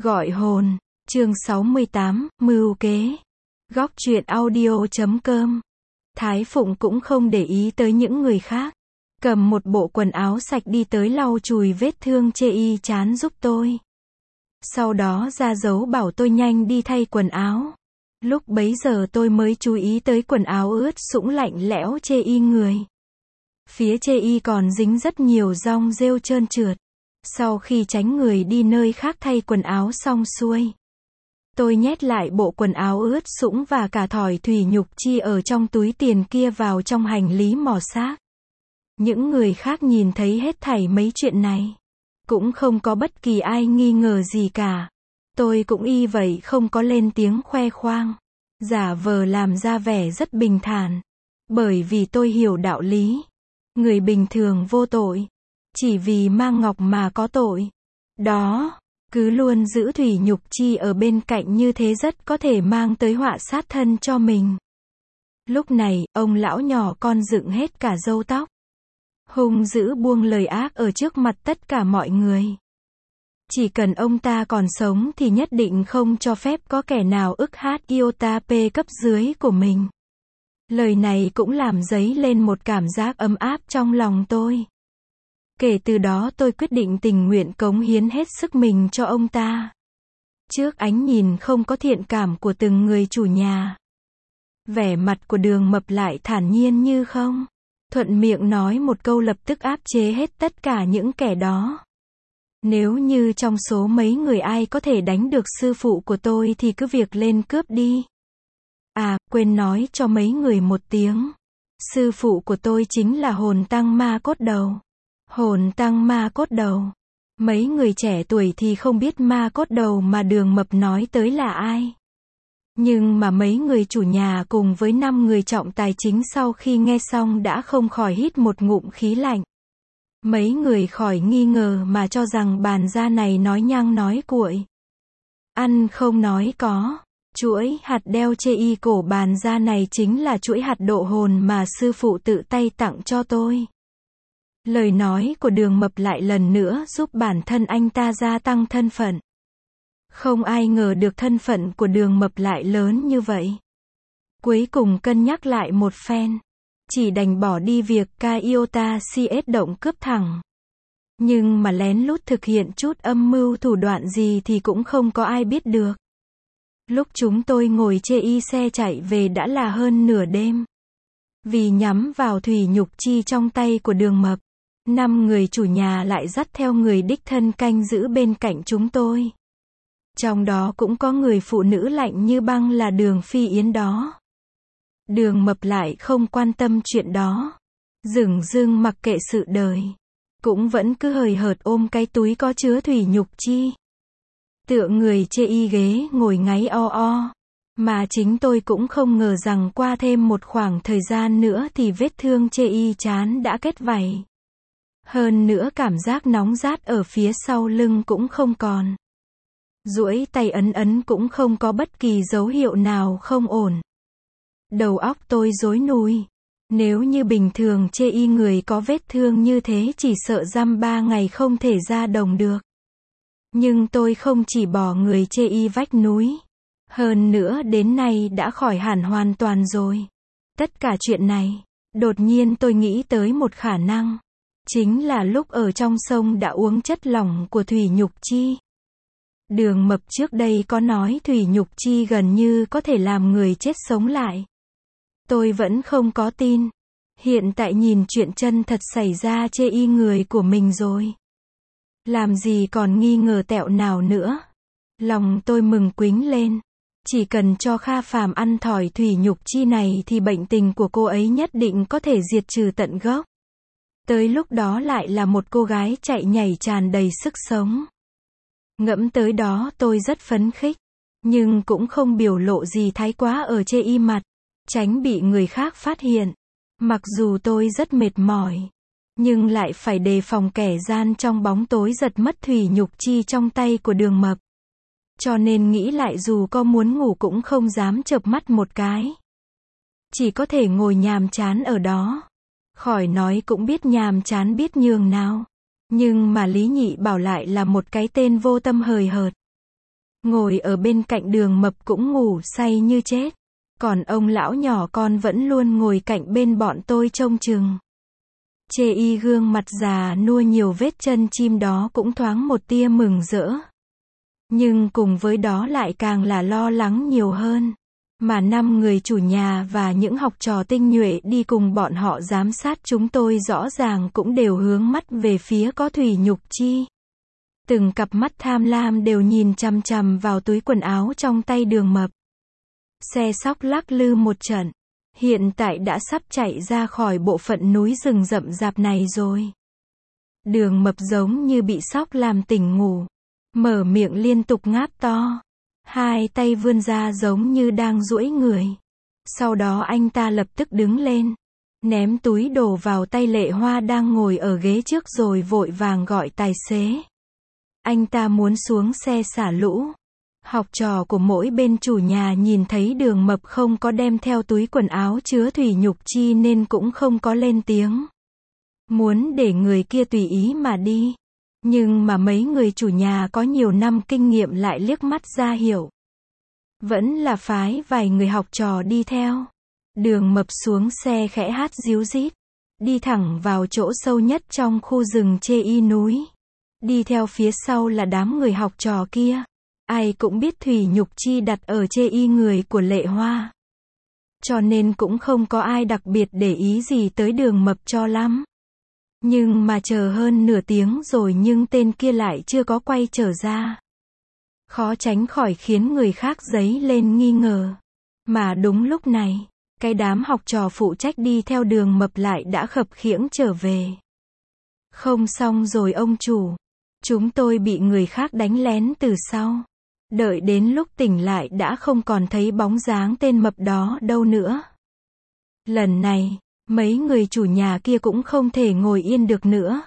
Gọi hồn, chương 68, mưu kế. Góc truyện audio.com. Thái Phụng cũng không để ý tới những người khác. Cầm một bộ quần áo sạch đi tới lau chùi vết thương chê y chán giúp tôi. Sau đó ra dấu bảo tôi nhanh đi thay quần áo. Lúc bấy giờ tôi mới chú ý tới quần áo ướt sũng lạnh lẽo chê y người. Phía chê y còn dính rất nhiều dong rêu trơn trượt. Sau khi tránh người đi nơi khác thay quần áo xong xuôi, tôi nhét lại bộ quần áo ướt sũng và cả thỏi thủy nhục chi ở trong túi tiền kia vào trong hành lý mò xác. Những người khác nhìn thấy hết thảy mấy chuyện này, cũng không có bất kỳ ai nghi ngờ gì cả. Tôi cũng y vậy, không có lên tiếng khoe khoang, giả vờ làm ra vẻ rất bình thản, bởi vì tôi hiểu đạo lý. Người bình thường vô tội, chỉ vì mang ngọc mà có tội. Đó, cứ luôn giữ thủy nhục chi ở bên cạnh như thế rất có thể mang tới họa sát thân cho mình. Lúc này, ông lão nhỏ con dựng hết cả râu tóc, hung dữ buông lời ác ở trước mặt tất cả mọi người. Chỉ cần ông ta còn sống thì nhất định không cho phép có kẻ nào ức hát iota p cấp dưới của mình. Lời này cũng làm dấy lên một cảm giác ấm áp trong lòng tôi. Kể từ đó tôi quyết định tình nguyện cống hiến hết sức mình cho ông ta. Trước ánh nhìn không có thiện cảm của từng người chủ nhà, vẻ mặt của Đường Mập lại thản nhiên như không. Thuận miệng nói một câu lập tức áp chế hết tất cả những kẻ đó. Nếu như trong số mấy người ai có thể đánh được sư phụ của tôi thì cứ việc lên cướp đi. À, quên nói cho mấy người một tiếng. Sư phụ của tôi chính là Hồn Tăng Ma Cốt Đầu. Hồn Tăng Ma Cốt Đầu. Mấy người trẻ tuổi thì không biết Ma Cốt Đầu mà Đường Mập nói tới là ai. Nhưng mà mấy người chủ nhà cùng với 5 người trọng tài chính sau khi nghe xong đã không khỏi hít một ngụm khí lạnh. Mấy người khỏi nghi ngờ mà cho rằng bàn gia này nói nhăng nói cuội, ăn không nói có. Chuỗi hạt đeo chê y cổ bàn gia này chính là chuỗi hạt độ hồn mà sư phụ tự tay tặng cho tôi. Lời nói của Đường Mập lại lần nữa giúp bản thân anh ta gia tăng thân phận. Không ai ngờ được thân phận của Đường Mập lại lớn như vậy. Cuối cùng cân nhắc lại một phen, chỉ đành bỏ đi việc ca iota CS động cướp thẳng. Nhưng mà lén lút thực hiện chút âm mưu thủ đoạn gì thì cũng không có ai biết được. Lúc chúng tôi ngồi chê y xe chạy về đã là hơn nửa đêm. Vì nhắm vào thủy nhục chi trong tay của Đường Mập, 5 người chủ nhà lại dắt theo người đích thân canh giữ bên cạnh chúng tôi. Trong đó cũng có người phụ nữ lạnh như băng là Đường Phi Yến đó. Đường Mập lại không quan tâm chuyện đó, dửng dưng mặc kệ sự đời, cũng vẫn cứ hời hợt ôm cái túi có chứa thủy nhục chi, tựa người chê y ghế ngồi ngáy o o. Mà chính tôi cũng không ngờ rằng qua thêm một khoảng thời gian nữa thì vết thương chê y chán đã kết vảy. Hơn nữa cảm giác nóng rát ở phía sau lưng cũng không còn. Duỗi tay ấn ấn cũng không có bất kỳ dấu hiệu nào không ổn. Đầu óc tôi rối nùi. Nếu như bình thường chê y người có vết thương như thế chỉ sợ dăm 3 ngày không thể ra đồng được. Nhưng tôi không chỉ bỏ người chê y vách núi. Hơn nữa đến nay đã khỏi hẳn hoàn toàn rồi. Tất cả chuyện này, đột nhiên tôi nghĩ tới một khả năng. Chính là lúc ở trong sông đã uống chất lỏng của thủy nhục chi. Đường Mập trước đây có nói thủy nhục chi gần như có thể làm người chết sống lại. Tôi vẫn không có tin. Hiện tại nhìn chuyện chân thật xảy ra chê y người của mình rồi, làm gì còn nghi ngờ tẹo nào nữa. Lòng tôi mừng quính lên. Chỉ cần cho Kha Phàm ăn thỏi thủy nhục chi này thì bệnh tình của cô ấy nhất định có thể diệt trừ tận gốc. Tới lúc đó lại là một cô gái chạy nhảy tràn đầy sức sống. Ngẫm tới đó tôi rất phấn khích, nhưng cũng không biểu lộ gì thái quá ở chê y mặt, tránh bị người khác phát hiện. Mặc dù tôi rất mệt mỏi, nhưng lại phải đề phòng kẻ gian trong bóng tối giật mất thủy nhục chi trong tay của Đường Mập. Cho nên nghĩ lại dù có muốn ngủ cũng không dám chợp mắt một cái. Chỉ có thể ngồi nhàm chán ở đó. Khỏi nói cũng biết nhàm chán biết nhường nào. Nhưng mà Lý Nhị Bảo lại là một cái tên vô tâm hời hợt. Ngồi ở bên cạnh Đường Mập cũng ngủ say như chết. Còn ông lão nhỏ con vẫn luôn ngồi cạnh bên bọn tôi trông chừng. Chê y gương mặt già nua nhiều vết chân chim đó cũng thoáng một tia mừng rỡ. Nhưng cùng với đó lại càng là lo lắng nhiều hơn. Mà 5 người chủ nhà và những học trò tinh nhuệ đi cùng bọn họ giám sát chúng tôi rõ ràng cũng đều hướng mắt về phía có Thủy Nhục Chi. Từng cặp mắt tham lam đều nhìn chằm chằm vào túi quần áo trong tay Đường Mập. Xe sóc lắc lư một trận. Hiện tại đã sắp chạy ra khỏi bộ phận núi rừng rậm rạp này rồi. Đường Mập giống như bị sóc làm tỉnh ngủ. Mở miệng liên tục ngáp to. Hai tay vươn ra giống như đang duỗi người. Sau đó anh ta lập tức đứng lên. Ném túi đồ vào tay Lệ Hoa đang ngồi ở ghế trước rồi vội vàng gọi tài xế. Anh ta muốn xuống xe xả lũ. Học trò của mỗi bên chủ nhà nhìn thấy Đường Mập không có đem theo túi quần áo chứa Thủy Nhục Chi nên cũng không có lên tiếng. Muốn để người kia tùy ý mà đi. Nhưng mà mấy người chủ nhà có nhiều năm kinh nghiệm lại liếc mắt ra hiểu. Vẫn là phái vài người học trò đi theo. Đường Mập xuống xe khẽ hát díu dít. Đi thẳng vào chỗ sâu nhất trong khu rừng Chê Y núi. Đi theo phía sau là đám người học trò kia. Ai cũng biết Thủy Nhục Chi đặt ở Chê Y người của Lệ Hoa. Cho nên cũng không có ai đặc biệt để ý gì tới Đường Mập cho lắm. Nhưng mà chờ hơn nửa tiếng rồi nhưng tên kia lại chưa có quay trở ra. Khó tránh khỏi khiến người khác dấy lên nghi ngờ. Mà đúng lúc này, cái đám học trò phụ trách đi theo Đường Mập lại đã khập khiễng trở về. Không xong rồi ông chủ. Chúng tôi bị người khác đánh lén từ sau. Đợi đến lúc tỉnh lại đã không còn thấy bóng dáng tên mập đó đâu nữa. Lần này, mấy người chủ nhà kia cũng không thể ngồi yên được nữa.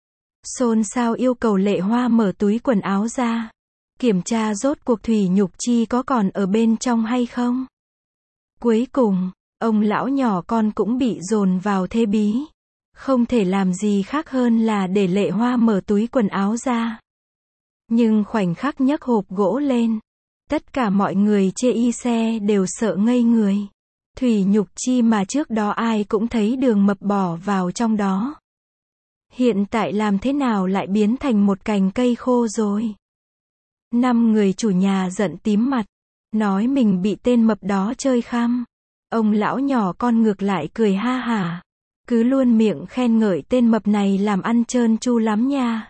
Xôn xao yêu cầu Lệ Hoa mở túi quần áo ra. Kiểm tra rốt cuộc Thủy Nhục Chi có còn ở bên trong hay không. Cuối cùng, ông lão nhỏ con cũng bị dồn vào thế bí. Không thể làm gì khác hơn là để Lệ Hoa mở túi quần áo ra. Nhưng khoảnh khắc nhấc hộp gỗ lên, tất cả mọi người Chê Y xe đều sợ ngây người. Thủy Nhục Chi mà trước đó ai cũng thấy Đường Mập bỏ vào trong đó. Hiện tại làm thế nào lại biến thành một cành cây khô rồi. 5 người chủ nhà giận tím mặt, nói mình bị tên mập đó chơi khăm. Ông lão nhỏ con ngược lại cười ha hả. Cứ luôn miệng khen ngợi tên mập này làm ăn trơn tru lắm nha.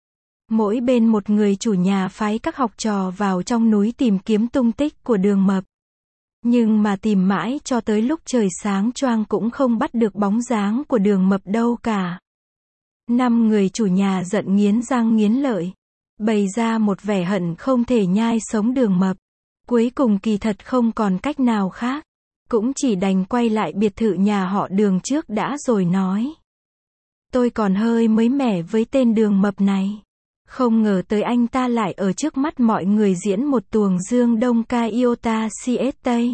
Mỗi bên một người chủ nhà phái các học trò vào trong núi tìm kiếm tung tích của Đường Mập. Nhưng mà tìm mãi cho tới lúc trời sáng choang cũng không bắt được bóng dáng của Đường Mập đâu cả. 5 người chủ nhà giận nghiến răng nghiến lợi, bày ra một vẻ hận không thể nhai sống Đường Mập. Cuối cùng kỳ thật không còn cách nào khác, cũng chỉ đành quay lại biệt thự nhà họ Đường trước đã rồi nói. Tôi còn hơi mới mẻ với tên Đường Mập này. Không ngờ tới anh ta lại ở trước mắt mọi người diễn một tuồng Dương Đông ca Iota CS Tây.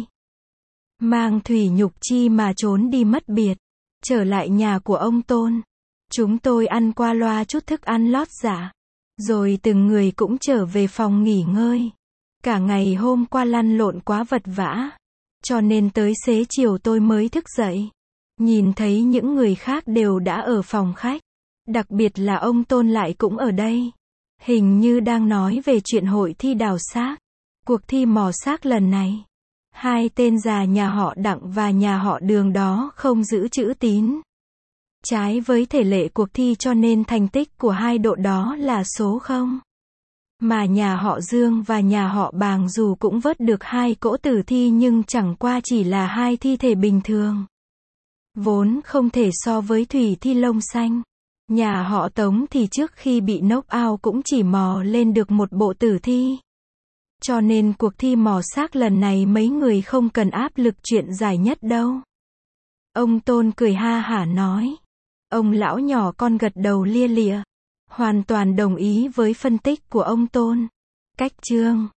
Mang Thủy Nhục Chi mà trốn đi mất biệt. Trở lại nhà của ông Tôn. Chúng tôi ăn qua loa chút thức ăn lót dạ. Rồi từng người cũng trở về phòng nghỉ ngơi. Cả ngày hôm qua lăn lộn quá vật vã. Cho nên tới xế chiều tôi mới thức dậy. Nhìn thấy những người khác đều đã ở phòng khách. Đặc biệt là ông Tôn lại cũng ở đây. Hình như đang nói về chuyện hội thi đào xác. Cuộc thi mò xác lần này. Hai tên già nhà họ Đặng và nhà họ Đường đó không giữ chữ tín. Trái với thể lệ cuộc thi cho nên thành tích của hai đội đó là số 0. Mà nhà họ Dương và nhà họ Bàng dù cũng vớt được 2 cỗ tử thi nhưng chẳng qua chỉ là 2 thi thể bình thường. Vốn không thể so với thủy thi lông xanh. Nhà họ Tống thì trước khi bị knock out cũng chỉ mò lên được một bộ tử thi. Cho nên cuộc thi mò xác lần này mấy người không cần áp lực chuyện giải nhất đâu. Ông Tôn cười ha hả nói. Ông lão nhỏ con gật đầu lia lịa. Hoàn toàn đồng ý với phân tích của ông Tôn. Cách chương